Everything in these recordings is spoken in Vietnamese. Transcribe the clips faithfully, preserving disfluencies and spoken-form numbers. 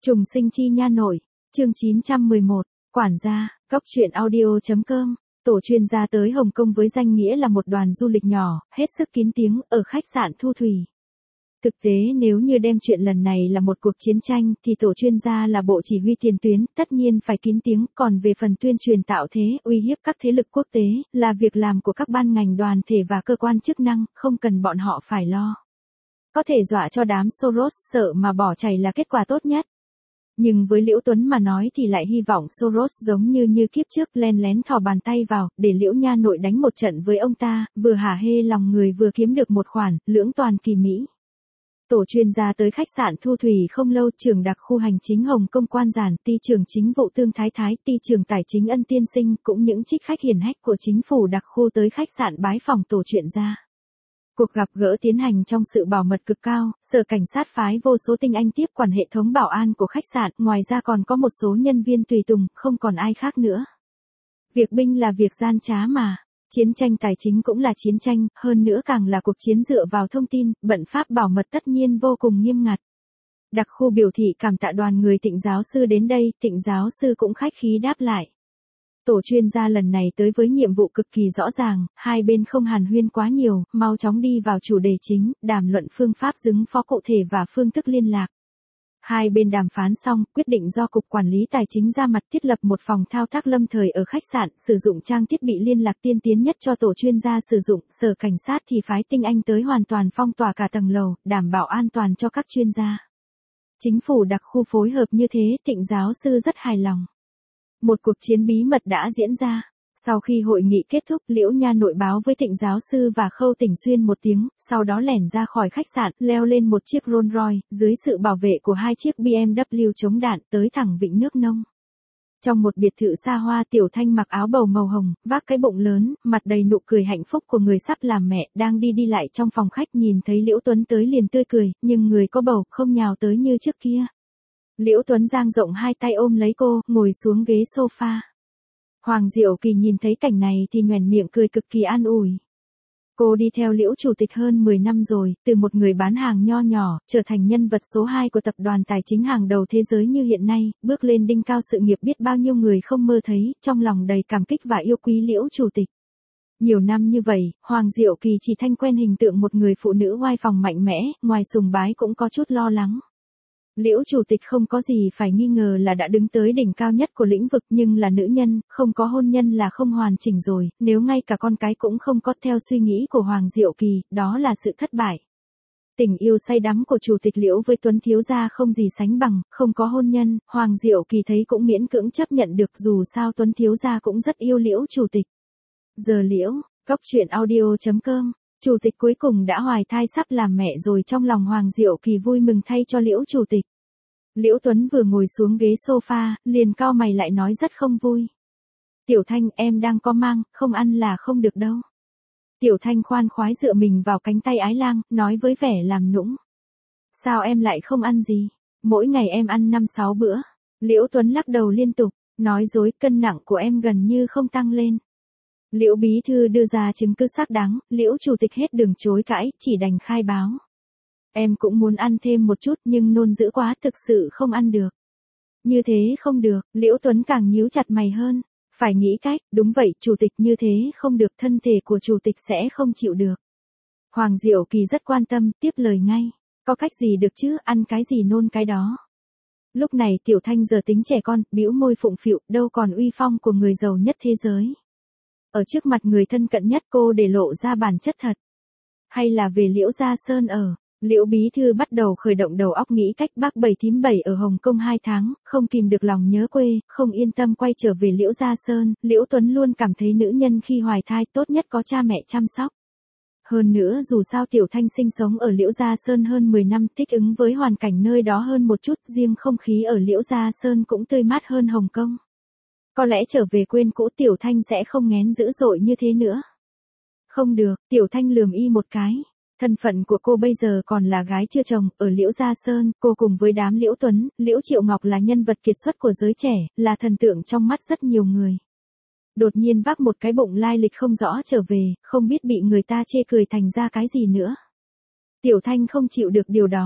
Trùng sinh chi nha nội, chương chín trăm mười một, quản gia, góc truyện audio.com. Tổ chuyên gia tới Hồng Kông với danh nghĩa là một đoàn du lịch nhỏ, hết sức kín tiếng, ở khách sạn Thu Thủy. Thực tế nếu như đem chuyện lần này là một cuộc chiến tranh, thì tổ chuyên gia là bộ chỉ huy tiền tuyến, tất nhiên phải kín tiếng, còn về phần tuyên truyền tạo thế, uy hiếp các thế lực quốc tế, là việc làm của các ban ngành đoàn thể và cơ quan chức năng, không cần bọn họ phải lo. Có thể dọa cho đám Soros sợ mà bỏ chạy là kết quả tốt nhất. Nhưng với Liễu Tuấn mà nói thì lại hy vọng Soros giống như như kiếp trước len lén thò bàn tay vào, để Liễu nha nội đánh một trận với ông ta, vừa hả hê lòng người vừa kiếm được một khoản, lưỡng toàn kỳ mỹ. Tổ chuyên gia tới khách sạn Thu Thủy không lâu, trưởng đặc khu hành chính Hồng Kông Quan Giản, ty trưởng chính vụ Tương Thái Thái, ty trưởng tài chính Ân Tiên Sinh, cũng những trích khách hiển hách của chính phủ đặc khu tới khách sạn bái phòng tổ chuyên gia. Cuộc gặp gỡ tiến hành trong sự bảo mật cực cao, sở cảnh sát phái vô số tinh anh tiếp quản hệ thống bảo an của khách sạn, ngoài ra còn có một số nhân viên tùy tùng, không còn ai khác nữa. Việc binh là việc gian trá mà, chiến tranh tài chính cũng là chiến tranh, hơn nữa càng là cuộc chiến dựa vào thông tin, bận pháp bảo mật tất nhiên vô cùng nghiêm ngặt. Đặc khu biểu thị cảm tạ đoàn người Tịnh giáo sư đến đây, Tịnh giáo sư cũng khách khí đáp lại. Tổ chuyên gia lần này tới với nhiệm vụ cực kỳ rõ ràng, hai bên không hàn huyên quá nhiều, mau chóng đi vào chủ đề chính, đàm luận phương pháp ứng phó cụ thể và phương thức liên lạc. Hai bên đàm phán xong, quyết định do Cục Quản lý Tài chính ra mặt thiết lập một phòng thao tác lâm thời ở khách sạn, sử dụng trang thiết bị liên lạc tiên tiến nhất cho tổ chuyên gia sử dụng, sở cảnh sát thì phái tinh anh tới hoàn toàn phong tỏa cả tầng lầu, đảm bảo an toàn cho các chuyên gia. Chính phủ đặc khu phối hợp như thế, Tịnh giáo sư rất hài lòng. Một cuộc chiến bí mật đã diễn ra. Sau khi hội nghị kết thúc, Liễu nha nội báo với Tịnh giáo sư và Khâu Tỉnh Xuyên một tiếng, sau đó lẻn ra khỏi khách sạn, leo lên một chiếc Rolls Royce, dưới sự bảo vệ của hai chiếc bê em vê chống đạn, tới thẳng Vịnh Nước Nông. Trong một biệt thự xa hoa, Tiểu Thanh mặc áo bầu màu hồng, vác cái bụng lớn, mặt đầy nụ cười hạnh phúc của người sắp làm mẹ, đang đi đi lại trong phòng khách, nhìn thấy Liễu Tuấn tới liền tươi cười, nhưng người có bầu, không nhào tới như trước kia. Liễu Tuấn dang rộng hai tay ôm lấy cô, ngồi xuống ghế sofa. Hoàng Diệu Kỳ nhìn thấy cảnh này thì nhoẻn miệng cười cực kỳ an ủi. Cô đi theo Liễu chủ tịch hơn mười năm rồi, từ một người bán hàng nho nhỏ, trở thành nhân vật số hai của tập đoàn tài chính hàng đầu thế giới như hiện nay, bước lên đỉnh cao sự nghiệp biết bao nhiêu người không mơ thấy, trong lòng đầy cảm kích và yêu quý Liễu chủ tịch. Nhiều năm như vậy, Hoàng Diệu Kỳ chỉ thanh quen hình tượng một người phụ nữ oai phong mạnh mẽ, ngoài sùng bái cũng có chút lo lắng. Liễu chủ tịch không có gì phải nghi ngờ là đã đứng tới đỉnh cao nhất của lĩnh vực, nhưng là nữ nhân, không có hôn nhân là không hoàn chỉnh rồi, nếu ngay cả con cái cũng không có theo suy nghĩ của Hoàng Diệu Kỳ, đó là sự thất bại. Tình yêu say đắm của chủ tịch Liễu với Tuấn thiếu gia không gì sánh bằng, không có hôn nhân, Hoàng Diệu Kỳ thấy cũng miễn cưỡng chấp nhận được, dù sao Tuấn thiếu gia cũng rất yêu Liễu chủ tịch. Giờ Liễu, góc truyện audio.com. Chủ tịch cuối cùng đã hoài thai sắp làm mẹ rồi, trong lòng Hoàng Diệu Kỳ vui mừng thay cho Liễu chủ tịch. Liễu Tuấn vừa ngồi xuống ghế sofa, liền cau mày lại nói rất không vui. Tiểu Thanh, em đang có mang, không ăn là không được đâu. Tiểu Thanh khoan khoái dựa mình vào cánh tay Ái Lang, nói với vẻ làm nũng. Sao em lại không ăn gì? Mỗi ngày em ăn năm sáu bữa. Liễu Tuấn lắc đầu liên tục, nói dối, cân nặng của em gần như không tăng lên. Liễu bí thư đưa ra chứng cứ xác đáng, Liễu chủ tịch hết đường chối cãi, chỉ đành khai báo. Em cũng muốn ăn thêm một chút nhưng nôn dữ quá, thực sự không ăn được. Như thế không được, Liễu Tuấn càng nhíu chặt mày hơn. Phải nghĩ cách, đúng vậy, chủ tịch, như thế không được, thân thể của chủ tịch sẽ không chịu được. Hoàng Diệu Kỳ rất quan tâm, tiếp lời ngay. Có cách gì được chứ, ăn cái gì nôn cái đó. Lúc này Tiểu Thanh giờ tính trẻ con, bĩu môi phụng phịu, đâu còn uy phong của người giàu nhất thế giới. Ở trước mặt người thân cận nhất cô để lộ ra bản chất thật. Hay là về Liễu Gia Sơn ở. Liễu bí thư bắt đầu khởi động đầu óc nghĩ cách, bác bảy thím bảy ở Hồng Kông hai tháng, không kìm được lòng nhớ quê, không yên tâm quay trở về Liễu Gia Sơn. Liễu Tuấn luôn cảm thấy nữ nhân khi hoài thai tốt nhất có cha mẹ chăm sóc. Hơn nữa dù sao Tiểu Thanh sinh sống ở Liễu Gia Sơn hơn mười năm, thích ứng với hoàn cảnh nơi đó hơn một chút, riêng không khí ở Liễu Gia Sơn cũng tươi mát hơn Hồng Kông. Có lẽ trở về quên cũ Tiểu Thanh sẽ không nghén dữ dội như thế nữa. Không được, Tiểu Thanh lườm y một cái. Thân phận của cô bây giờ còn là gái chưa chồng, ở Liễu Gia Sơn, cô cùng với đám Liễu Tuấn, Liễu Triệu Ngọc là nhân vật kiệt xuất của giới trẻ, là thần tượng trong mắt rất nhiều người. Đột nhiên vác một cái bụng lai lịch không rõ trở về, không biết bị người ta chê cười thành ra cái gì nữa. Tiểu Thanh không chịu được điều đó.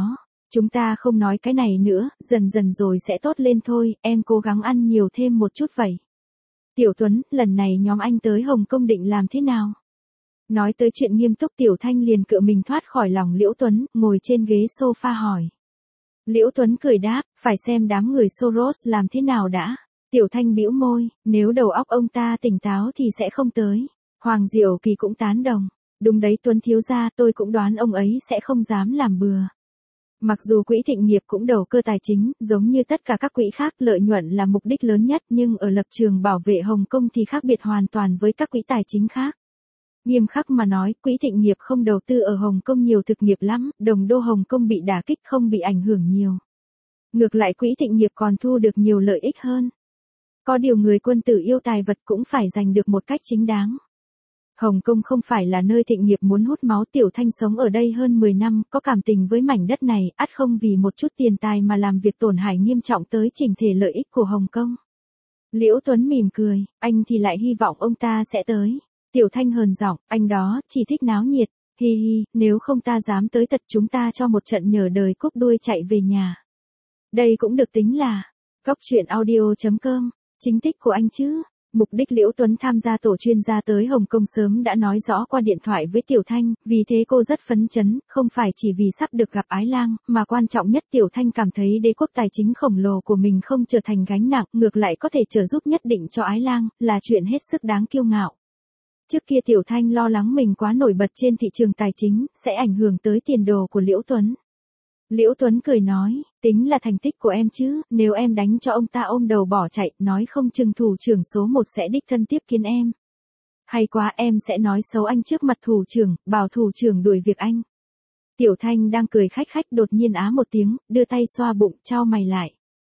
Chúng ta không nói cái này nữa, dần dần rồi sẽ tốt lên thôi, em cố gắng ăn nhiều thêm một chút vậy. Tiểu Tuấn, lần này nhóm anh tới Hồng Kông định làm thế nào? Nói tới chuyện nghiêm túc Tiểu Thanh liền cựa mình thoát khỏi lòng Liễu Tuấn, ngồi trên ghế sofa hỏi. Liễu Tuấn cười đáp, phải xem đám người Soros làm thế nào đã. Tiểu Thanh bĩu môi, nếu đầu óc ông ta tỉnh táo thì sẽ không tới. Hoàng Diệu Kỳ cũng tán đồng. Đúng đấy Tuấn thiếu gia, tôi cũng đoán ông ấy sẽ không dám làm bừa. Mặc dù quỹ Thịnh Nghiệp cũng đầu cơ tài chính, giống như tất cả các quỹ khác, lợi nhuận là mục đích lớn nhất, nhưng ở lập trường bảo vệ Hồng Kông thì khác biệt hoàn toàn với các quỹ tài chính khác. Nghiêm khắc mà nói, quỹ Thịnh Nghiệp không đầu tư ở Hồng Kông nhiều thực nghiệp lắm, đồng đô Hồng Kông bị đả kích không bị ảnh hưởng nhiều. Ngược lại quỹ Thịnh Nghiệp còn thu được nhiều lợi ích hơn. Có điều người quân tử yêu tài vật cũng phải giành được một cách chính đáng. Hồng Kông không phải là nơi Thịnh Nghiệp muốn hút máu. Tiểu Thanh sống ở đây hơn mười năm, có cảm tình với mảnh đất này, ắt không vì một chút tiền tài mà làm việc tổn hại nghiêm trọng tới chỉnh thể lợi ích của Hồng Kông. Liễu Tuấn mỉm cười, anh thì lại hy vọng ông ta sẽ tới. Tiểu Thanh hờn giọng, anh đó chỉ thích náo nhiệt, hi hi, nếu không ta dám tới tật chúng ta cho một trận nhờ đời cúp đuôi chạy về nhà. Đây cũng được tính là Góc truyện audio chấm com, chính tích của anh chứ. Mục đích Liễu Tuấn tham gia tổ chuyên gia tới Hồng Kông sớm đã nói rõ qua điện thoại với Tiểu Thanh, vì thế cô rất phấn chấn, không phải chỉ vì sắp được gặp Ái Lang, mà quan trọng nhất Tiểu Thanh cảm thấy đế quốc tài chính khổng lồ của mình không trở thành gánh nặng, ngược lại có thể trợ giúp nhất định cho Ái Lang, là chuyện hết sức đáng kiêu ngạo. Trước kia Tiểu Thanh lo lắng mình quá nổi bật trên thị trường tài chính, sẽ ảnh hưởng tới tiền đồ của Liễu Tuấn. Liễu Tuấn cười nói, tính là thành tích của em chứ, nếu em đánh cho ông ta ôm đầu bỏ chạy, nói không chừng thủ trưởng số một sẽ đích thân tiếp kiến em. Hay quá, em sẽ nói xấu anh trước mặt thủ trưởng, bảo thủ trưởng đuổi việc anh. Tiểu Thanh đang cười khách khách đột nhiên á một tiếng, đưa tay xoa bụng, chau mày lại.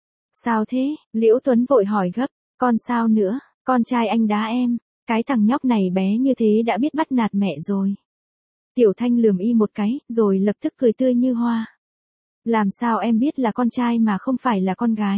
Sao thế? Liễu Tuấn vội hỏi gấp, con sao nữa, con trai anh đá em, cái thằng nhóc này bé như thế đã biết bắt nạt mẹ rồi. Tiểu Thanh lườm y một cái, rồi lập tức cười tươi như hoa. Làm sao em biết là con trai mà không phải là con gái?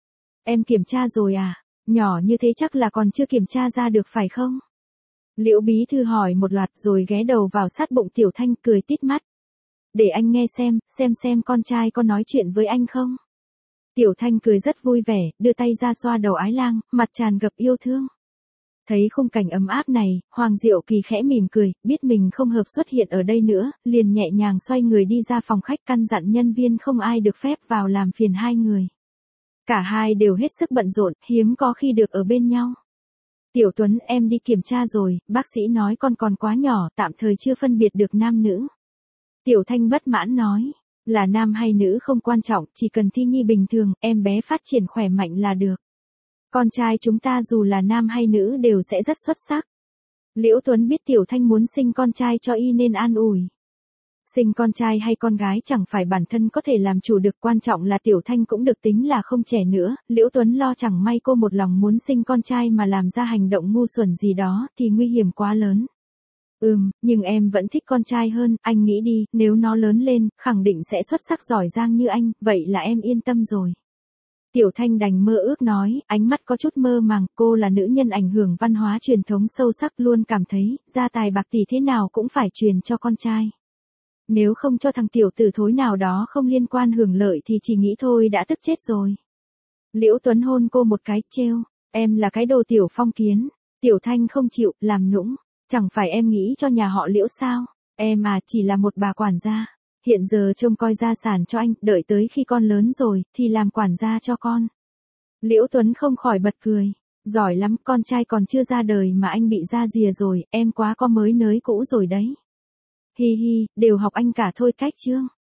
Em kiểm tra rồi à? Nhỏ như thế chắc là còn chưa kiểm tra ra được phải không? Liễu bí thư hỏi một loạt rồi ghé đầu vào sát bụng Tiểu Thanh cười tít mắt. Để anh nghe xem, xem xem con trai có nói chuyện với anh không? Tiểu Thanh cười rất vui vẻ, đưa tay ra xoa đầu Ái Lang, mặt tràn ngập yêu thương. Thấy khung cảnh ấm áp này, Hoàng Diệu Kỳ khẽ mỉm cười, biết mình không hợp xuất hiện ở đây nữa, liền nhẹ nhàng xoay người đi ra phòng khách căn dặn nhân viên không ai được phép vào làm phiền hai người. Cả hai đều hết sức bận rộn, hiếm có khi được ở bên nhau. Tiểu Tuấn, em đi kiểm tra rồi, bác sĩ nói con còn quá nhỏ, tạm thời chưa phân biệt được nam nữ. Tiểu Thanh bất mãn nói, là nam hay nữ không quan trọng, chỉ cần thi nhi bình thường, em bé phát triển khỏe mạnh là được. Con trai chúng ta dù là nam hay nữ đều sẽ rất xuất sắc. Liễu Tuấn biết Tiểu Thanh muốn sinh con trai cho y nên an ủi. Sinh con trai hay con gái chẳng phải bản thân có thể làm chủ được, quan trọng là Tiểu Thanh cũng được tính là không trẻ nữa. Liễu Tuấn lo chẳng may cô một lòng muốn sinh con trai mà làm ra hành động ngu xuẩn gì đó thì nguy hiểm quá lớn. Ừm, nhưng em vẫn thích con trai hơn, anh nghĩ đi, nếu nó lớn lên, khẳng định sẽ xuất sắc giỏi giang như anh, vậy là em yên tâm rồi. Tiểu Thanh đành mơ ước nói, ánh mắt có chút mơ màng, cô là nữ nhân ảnh hưởng văn hóa truyền thống sâu sắc, luôn cảm thấy, gia tài bạc tỷ thế nào cũng phải truyền cho con trai. Nếu không cho thằng tiểu tử thối nào đó không liên quan hưởng lợi thì chỉ nghĩ thôi đã tức chết rồi. Liễu Tuấn hôn cô một cái, trêu, em là cái đồ tiểu phong kiến. Tiểu Thanh không chịu, làm nũng, chẳng phải em nghĩ cho nhà họ Liễu sao, em à chỉ là một bà quản gia. Hiện giờ trông coi gia sản cho anh, đợi tới khi con lớn rồi, thì làm quản gia cho con. Liễu Tuấn không khỏi bật cười. Giỏi lắm, con trai còn chưa ra đời mà anh bị ra rìa rồi, em quá có mới nới cũ rồi đấy. Hi hi, đều học anh cả thôi cách chương.